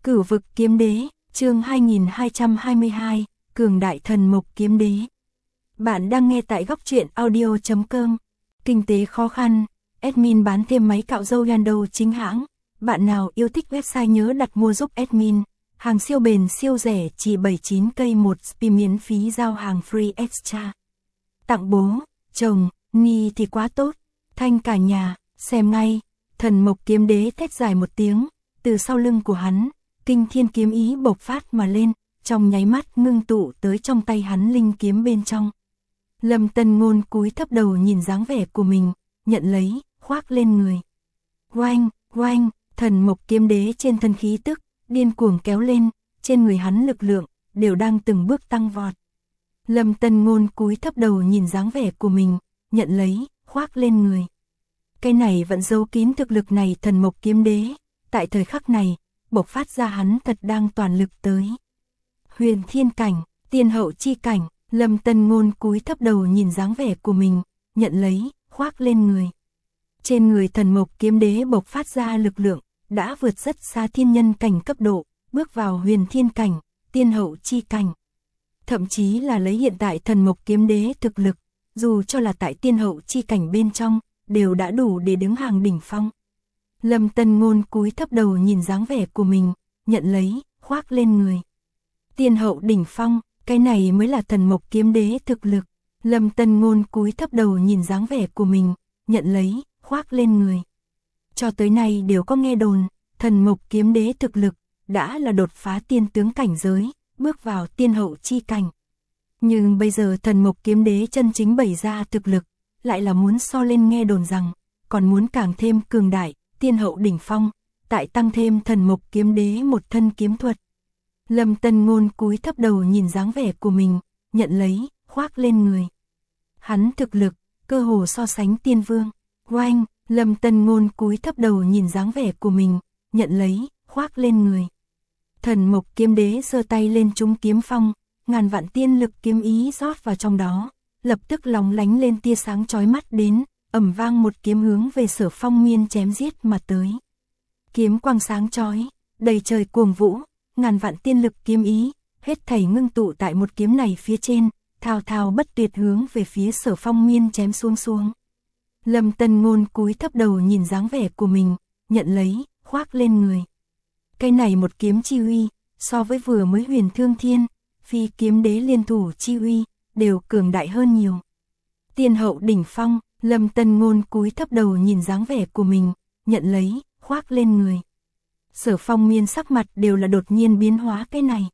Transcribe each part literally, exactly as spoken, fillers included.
Cửu vực kiếm đế, chương hai nghìn hai trăm hai mươi hai, cường đại thần mộc kiếm đế. Bạn đang nghe tại góc truyện audio chấm com. Kinh tế khó khăn, admin bán thêm máy cạo râu Yando chính hãng. Bạn nào yêu thích website nhớ đặt mua giúp admin. Hàng siêu bền siêu rẻ chỉ bảy mươi chín cây một spi miễn phí giao hàng free extra. Tặng bố, chồng, ni thì quá tốt. Thanh cả nhà, xem ngay. Thần mộc kiếm đế thét dài một tiếng, từ sau lưng của hắn, kinh thiên kiếm ý bộc phát mà lên, trong nháy mắt ngưng tụ tới trong tay hắn linh kiếm bên trong. Lâm Tân Ngôn cúi thấp đầu nhìn dáng vẻ của mình, nhận lấy, khoác lên người. Oanh, oanh, thần mộc kiếm đế trên thân khí tức, điên cuồng kéo lên, trên người hắn lực lượng, đều đang từng bước tăng vọt. Lâm Tân Ngôn cúi thấp đầu nhìn dáng vẻ của mình, nhận lấy, khoác lên người. Cái này vẫn giấu kín thực lực này thần mộc kiếm đế, tại thời khắc này, bộc phát ra hắn thật đang toàn lực tới. Huyền thiên cảnh, tiên hậu chi cảnh, Lâm Tân Ngôn cúi thấp đầu nhìn dáng vẻ của mình, nhận lấy, khoác lên người. Trên người thần mộc kiếm đế bộc phát ra lực lượng, đã vượt rất xa thiên nhân cảnh cấp độ, bước vào huyền thiên cảnh, tiên hậu chi cảnh. Thậm chí là lấy hiện tại thần mộc kiếm đế thực lực, dù cho là tại tiên hậu chi cảnh bên trong, đều đã đủ để đứng hàng đỉnh phong. Lâm Tân Ngôn cúi thấp đầu nhìn dáng vẻ của mình, nhận lấy, khoác lên người. Tiên hậu đỉnh phong, cái này mới là thần mộc kiếm đế thực lực. Lâm Tân Ngôn cúi thấp đầu nhìn dáng vẻ của mình, nhận lấy, khoác lên người. Cho tới nay đều có nghe đồn, thần mộc kiếm đế thực lực, đã là đột phá tiên tướng cảnh giới, bước vào tiên hậu chi cảnh. Nhưng bây giờ thần mộc kiếm đế chân chính bày ra thực lực, lại là muốn so lên nghe đồn rằng, còn muốn càng thêm cường đại, tiên hậu đỉnh phong, tại tăng thêm thần mộc kiếm đế một thân kiếm thuật. Lâm Tân Ngôn cúi thấp đầu nhìn dáng vẻ của mình, nhận lấy, khoác lên người. Hắn thực lực, cơ hồ so sánh tiên vương. Oanh, Lâm Tân Ngôn cúi thấp đầu nhìn dáng vẻ của mình, nhận lấy, khoác lên người. Thần mộc kiếm đế giơ tay lên trúng kiếm phong, ngàn vạn tiên lực kiếm ý rót vào trong đó, lập tức lóng lánh lên tia sáng chói mắt đến, ầm vang một kiếm hướng về Sở Phong Miên chém giết mà tới. Kiếm quang sáng chói, đầy trời cuồng vũ, ngàn vạn tiên lực kiếm ý, hết thảy ngưng tụ tại một kiếm này phía trên, thao thao bất tuyệt hướng về phía Sở Phong Miên chém xuống xuống. Lâm Tân Ngôn cúi thấp đầu nhìn dáng vẻ của mình, nhận lấy, khoác lên người. Cái này một kiếm chi uy, so với vừa mới Huyền Thương Thiên, Phi kiếm đế liên thủ chi uy, đều cường đại hơn nhiều. Tiên hậu đỉnh phong, Lâm Tân Ngôn cúi thấp đầu nhìn dáng vẻ của mình, nhận lấy, khoác lên người. Sở Phong Miên sắc mặt đều là đột nhiên biến hóa cái này.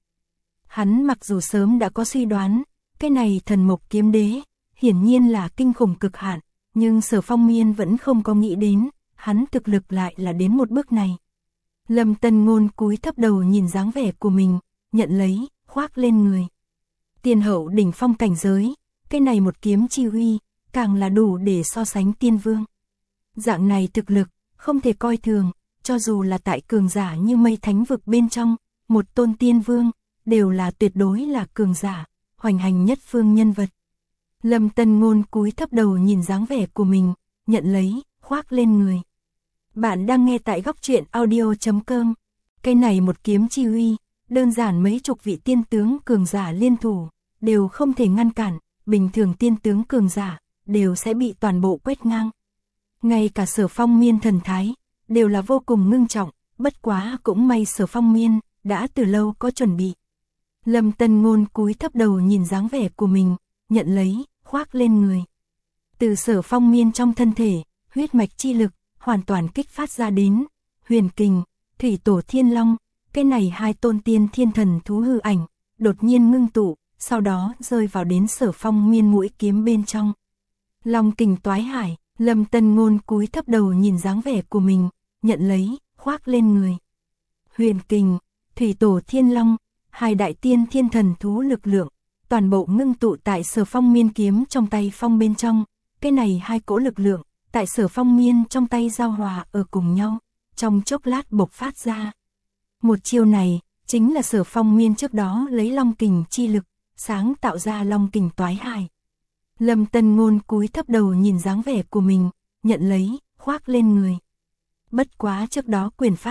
Hắn mặc dù sớm đã có suy đoán, cái này thần mộc kiếm đế, hiển nhiên là kinh khủng cực hạn, nhưng Sở Phong Miên vẫn không có nghĩ đến, hắn thực lực lại là đến một bước này. Lâm Tân Ngôn cúi thấp đầu nhìn dáng vẻ của mình, nhận lấy, khoác lên người. Tiên hậu đỉnh phong cảnh giới, cái này một kiếm chi uy, càng là đủ để so sánh tiên vương. Dạng này thực lực, không thể coi thường, cho dù là tại cường giả như mây thánh vực bên trong, một tôn tiên vương, đều là tuyệt đối là cường giả, hoành hành nhất phương nhân vật. Lâm Tân Ngôn cúi thấp đầu nhìn dáng vẻ của mình, nhận lấy, khoác lên người. Bạn đang nghe tại góc truyện audio chấm com. Cái này một kiếm chi uy, đơn giản mấy chục vị tiên tướng cường giả liên thủ, đều không thể ngăn cản, bình thường tiên tướng cường giả, đều sẽ bị toàn bộ quét ngang. Ngay cả Sở Phong Miên thần thái, đều là vô cùng ngưng trọng, bất quá cũng may Sở Phong Miên, đã từ lâu có chuẩn bị. Lâm Tân Ngôn cúi thấp đầu nhìn dáng vẻ của mình, nhận lấy, khoác lên người. Từ Sở Phong Miên trong thân thể, huyết mạch chi lực, hoàn toàn kích phát ra đến, huyền kình, thủy tổ thiên long, cái này hai tôn tiên thiên thần thú hư ảnh, đột nhiên ngưng tụ, sau đó rơi vào đến Sở Phong Miên mũi kiếm bên trong. Long kình toái hải, Lâm Tân Ngôn cúi thấp đầu nhìn dáng vẻ của mình, nhận lấy, khoác lên người. Huyền kình, thủy tổ thiên long, hai đại tiên thiên thần thú lực lượng, toàn bộ ngưng tụ tại Sở Phong Miên kiếm trong tay phong bên trong, cái này hai cỗ lực lượng, tại Sở Phong Miên trong tay giao hòa ở cùng nhau, trong chốc lát bộc phát ra. Một chiêu này, chính là Sở Phong Miên trước đó lấy long kình chi lực, sáng tạo ra long kình toái hải. Lâm Tân Ngôn cúi thấp đầu nhìn dáng vẻ của mình, nhận lấy, khoác lên người. Bất quá trước đó quyền pháp,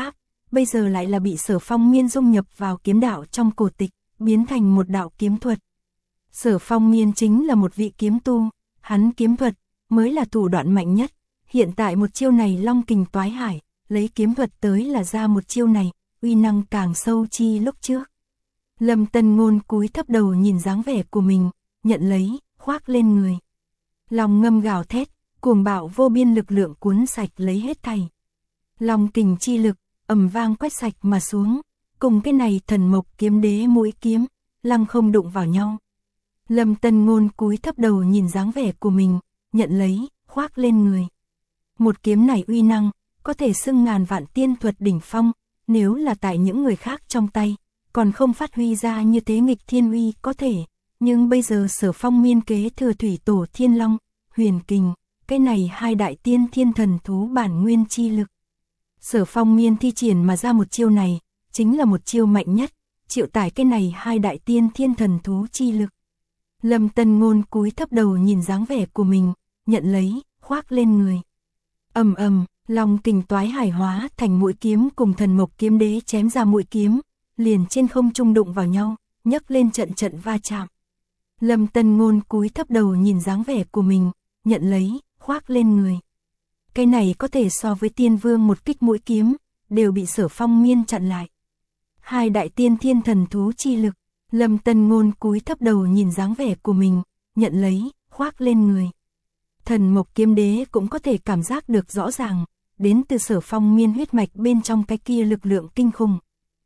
bây giờ lại là bị Sở Phong Miên dung nhập vào kiếm đạo trong cổ tịch, biến thành một đạo kiếm thuật. Sở Phong Miên chính là một vị kiếm tu, hắn kiếm thuật mới là thủ đoạn mạnh nhất, hiện tại một chiêu này Long Kình Toái Hải, lấy kiếm thuật tới là ra một chiêu này, uy năng càng sâu chi lúc trước. Lâm Tân Ngôn cúi thấp đầu nhìn dáng vẻ của mình, nhận lấy, khoác lên người. Lòng ngâm gào thét, cuồng bạo vô biên lực lượng cuốn sạch lấy hết thảy. Long kình chi lực, ầm vang quét sạch mà xuống, cùng cái này thần mộc kiếm đế mũi kiếm, lăng không đụng vào nhau. Lâm Tân Ngôn cúi thấp đầu nhìn dáng vẻ của mình, nhận lấy, khoác lên người. Một kiếm này uy năng, có thể xưng ngàn vạn tiên thuật đỉnh phong, nếu là tại những người khác trong tay, còn không phát huy ra như thế nghịch thiên uy có thể, nhưng bây giờ Sở Phong Miên kế thừa thủy tổ thiên long, huyền kình, cái này hai đại tiên thiên thần thú bản nguyên chi lực. Sở Phong Miên thi triển mà ra một chiêu này, chính là một chiêu mạnh nhất, chịu tải cái này hai đại tiên thiên thần thú chi lực. Lâm Tân Ngôn cúi thấp đầu nhìn dáng vẻ của mình, nhận lấy, khoác lên người. Ầm ầm, Long Kình Toái Hải hóa thành mũi kiếm cùng thần mộc kiếm đế chém ra mũi kiếm, liền trên không trung đụng vào nhau, nhấc lên trận trận va chạm. Lâm Tân Ngôn cúi thấp đầu nhìn dáng vẻ của mình, nhận lấy, khoác lên người. Cái này có thể so với tiên vương một kích mũi kiếm, đều bị Sở Phong Miên chặn lại. Hai đại tiên thiên thần thú chi lực, Lâm Tân Ngôn cúi thấp đầu nhìn dáng vẻ của mình, nhận lấy, khoác lên người. Thần mộc kiếm đế cũng có thể cảm giác được rõ ràng, đến từ Sở Phong Miên huyết mạch bên trong cái kia lực lượng kinh khủng.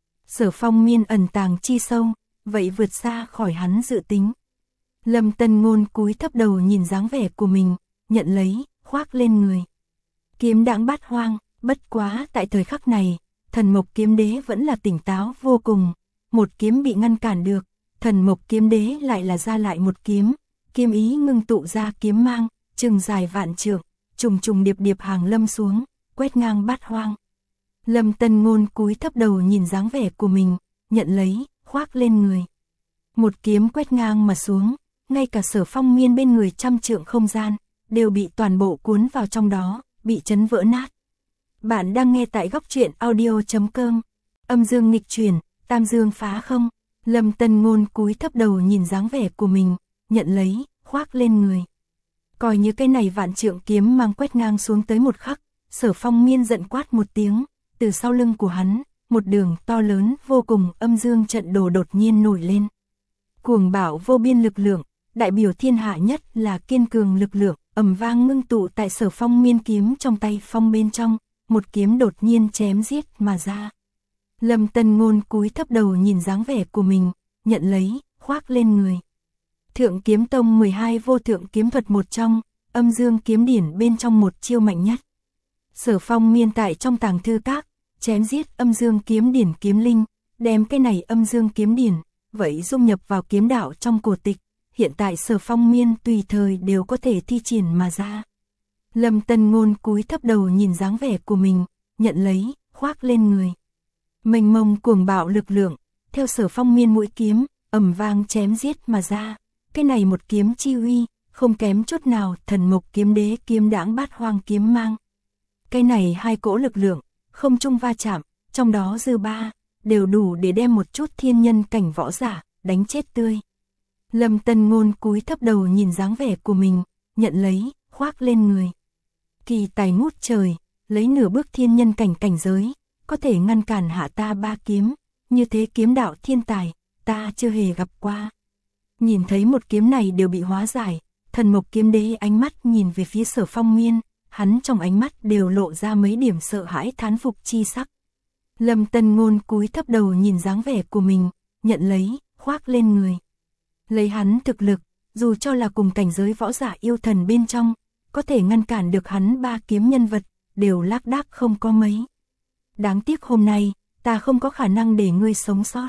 Sở Phong Miên ẩn tàng chi sâu, vậy vượt xa khỏi hắn dự tính. Lâm Tân Ngôn cúi thấp đầu nhìn dáng vẻ của mình, nhận lấy, khoác lên người. Kiếm đãng bát hoang, bất quá tại thời khắc này, thần mộc kiếm đế vẫn là tỉnh táo vô cùng. Một kiếm bị ngăn cản được, thần mộc kiếm đế lại là ra lại một kiếm, kiếm ý ngưng tụ ra kiếm mang, chừng dài vạn trượng, trùng trùng điệp điệp hàng lâm xuống, quét ngang bát hoang. Lâm Tân Ngôn cúi thấp đầu nhìn dáng vẻ của mình, nhận lấy, khoác lên người. Một kiếm quét ngang mà xuống, ngay cả Sở Phong Miên bên người trăm trượng không gian, đều bị toàn bộ cuốn vào trong đó, bị chấn vỡ nát. Bạn đang nghe tại góc truyện audio chấm com, âm dương nghịch chuyển, tam dương phá không. Lâm Tân Ngôn cúi thấp đầu nhìn dáng vẻ của mình, nhận lấy, khoác lên người. Coi như cái này vạn trượng kiếm mang quét ngang xuống tới một khắc, Sở Phong Miên giận quát một tiếng, từ sau lưng của hắn, một đường to lớn vô cùng âm dương trận đồ đột nhiên nổi lên. Cuồng bạo vô biên lực lượng, đại biểu thiên hạ nhất là kiên cường lực lượng, ầm vang ngưng tụ tại Sở Phong Miên kiếm trong tay phong bên trong, một kiếm đột nhiên chém giết mà ra. Lâm Tân Ngôn cúi thấp đầu nhìn dáng vẻ của mình, nhận lấy, khoác lên người. Thượng Kiếm Tông mười hai vô thượng kiếm thuật một trong, âm dương kiếm điển bên trong một chiêu mạnh nhất. Sở Phong Miên tại trong tàng thư các, chém giết âm dương kiếm điển kiếm linh, đem cái này âm dương kiếm điển, vậy dung nhập vào kiếm đạo trong cổ tịch, hiện tại Sở Phong Miên tùy thời đều có thể thi triển mà ra. Lâm Tân Ngôn cúi thấp đầu nhìn dáng vẻ của mình, nhận lấy, khoác lên người. Mênh mông cuồng bạo lực lượng, theo Sở Phong Miên mũi kiếm, ầm vang chém giết mà ra. Cái này một kiếm chi uy, không kém chút nào thần mộc kiếm đế kiếm đãng bát hoang kiếm mang. Cái này hai cỗ lực lượng, không chung va chạm, trong đó dư ba, đều đủ để đem một chút thiên nhân cảnh võ giả, đánh chết tươi. Lâm Tân Ngôn cúi thấp đầu nhìn dáng vẻ của mình, nhận lấy, khoác lên người. Kỳ tài ngút trời, lấy nửa bước thiên nhân cảnh cảnh giới, có thể ngăn cản hạ ta ba kiếm, như thế kiếm đạo thiên tài, ta chưa hề gặp qua. Nhìn thấy một kiếm này đều bị hóa giải, thần mộc kiếm đế ánh mắt nhìn về phía Sở Phong Miên, hắn trong ánh mắt đều lộ ra mấy điểm sợ hãi thán phục chi sắc. Lâm Tân Ngôn cúi thấp đầu nhìn dáng vẻ của mình, nhận lấy, khoác lên người. Lấy hắn thực lực, dù cho là cùng cảnh giới võ giả yêu thần bên trong, có thể ngăn cản được hắn ba kiếm nhân vật, đều lác đác không có mấy. Đáng tiếc hôm nay, ta không có khả năng để ngươi sống sót.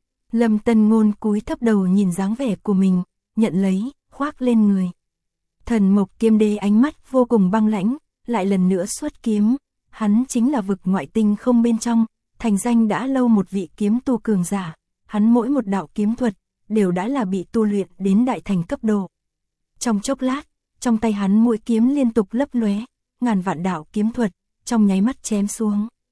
Lâm Tân Ngôn cúi thấp đầu nhìn dáng vẻ của mình, nhận lấy, khoác lên người. Thần mộc kiếm đế ánh mắt vô cùng băng lãnh, lại lần nữa xuất kiếm, hắn chính là vực ngoại tinh không bên trong, thành danh đã lâu một vị kiếm tu cường giả, hắn mỗi một đạo kiếm thuật, đều đã là bị tu luyện đến đại thành cấp độ. Trong chốc lát, trong tay hắn mũi kiếm liên tục lấp lóe, ngàn vạn đạo kiếm thuật, trong nháy mắt chém xuống.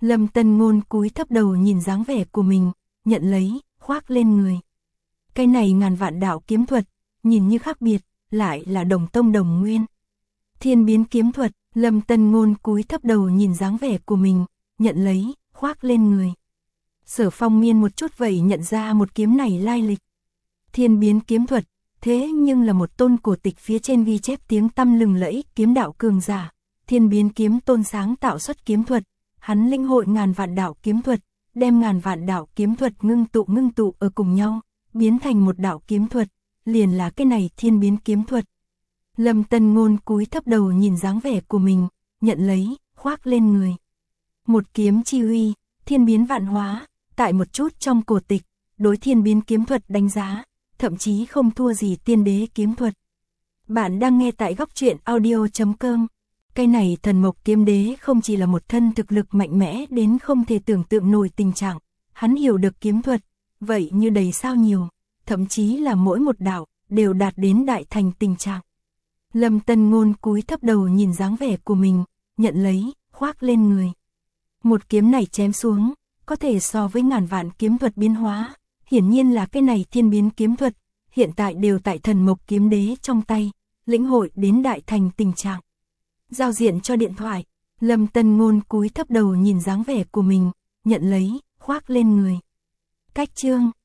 Lâm Tân Ngôn cúi thấp đầu nhìn dáng vẻ của mình, nhận lấy, khoác lên người. Cái này ngàn vạn đạo kiếm thuật, nhìn như khác biệt, lại là đồng tông đồng nguyên. Thiên biến kiếm thuật, Lâm Tân Ngôn cúi thấp đầu nhìn dáng vẻ của mình, nhận lấy, khoác lên người. Sở Phong Miên một chút vậy nhận ra một kiếm này lai lịch. Thiên biến kiếm thuật, thế nhưng là một tôn cổ tịch phía trên ghi chép tiếng tăm lừng lẫy kiếm đạo cường giả. Thiên biến kiếm tôn sáng tạo xuất kiếm thuật, hắn linh hội ngàn vạn đạo kiếm thuật, đem ngàn vạn đạo kiếm thuật ngưng tụ ngưng tụ ở cùng nhau, biến thành một đạo kiếm thuật, liền là cái này thiên biến kiếm thuật. Lâm Tân Ngôn cúi thấp đầu nhìn dáng vẻ của mình, nhận lấy, khoác lên người. Một kiếm chi uy, thiên biến vạn hóa, tại một chút trong cổ tịch, đối thiên biến kiếm thuật đánh giá, thậm chí không thua gì tiên đế kiếm thuật. Bạn đang nghe tại góc truyện audio chấm com. Cái này thần mộc kiếm đế không chỉ là một thân thực lực mạnh mẽ đến không thể tưởng tượng nổi tình trạng, hắn hiểu được kiếm thuật, vậy như đầy sao nhiều, thậm chí là mỗi một đạo đều đạt đến đại thành tình trạng. Lâm Tân Ngôn cúi thấp đầu nhìn dáng vẻ của mình, nhận lấy, khoác lên người. Một kiếm này chém xuống, có thể so với ngàn vạn kiếm thuật biến hóa, hiển nhiên là cái này thiên biến kiếm thuật, hiện tại đều tại thần mộc kiếm đế trong tay, lĩnh hội đến đại thành tình trạng. Giao diện cho điện thoại, Lâm Tân Ngôn cúi thấp đầu nhìn dáng vẻ của mình, nhận lấy, khoác lên người. Cách chương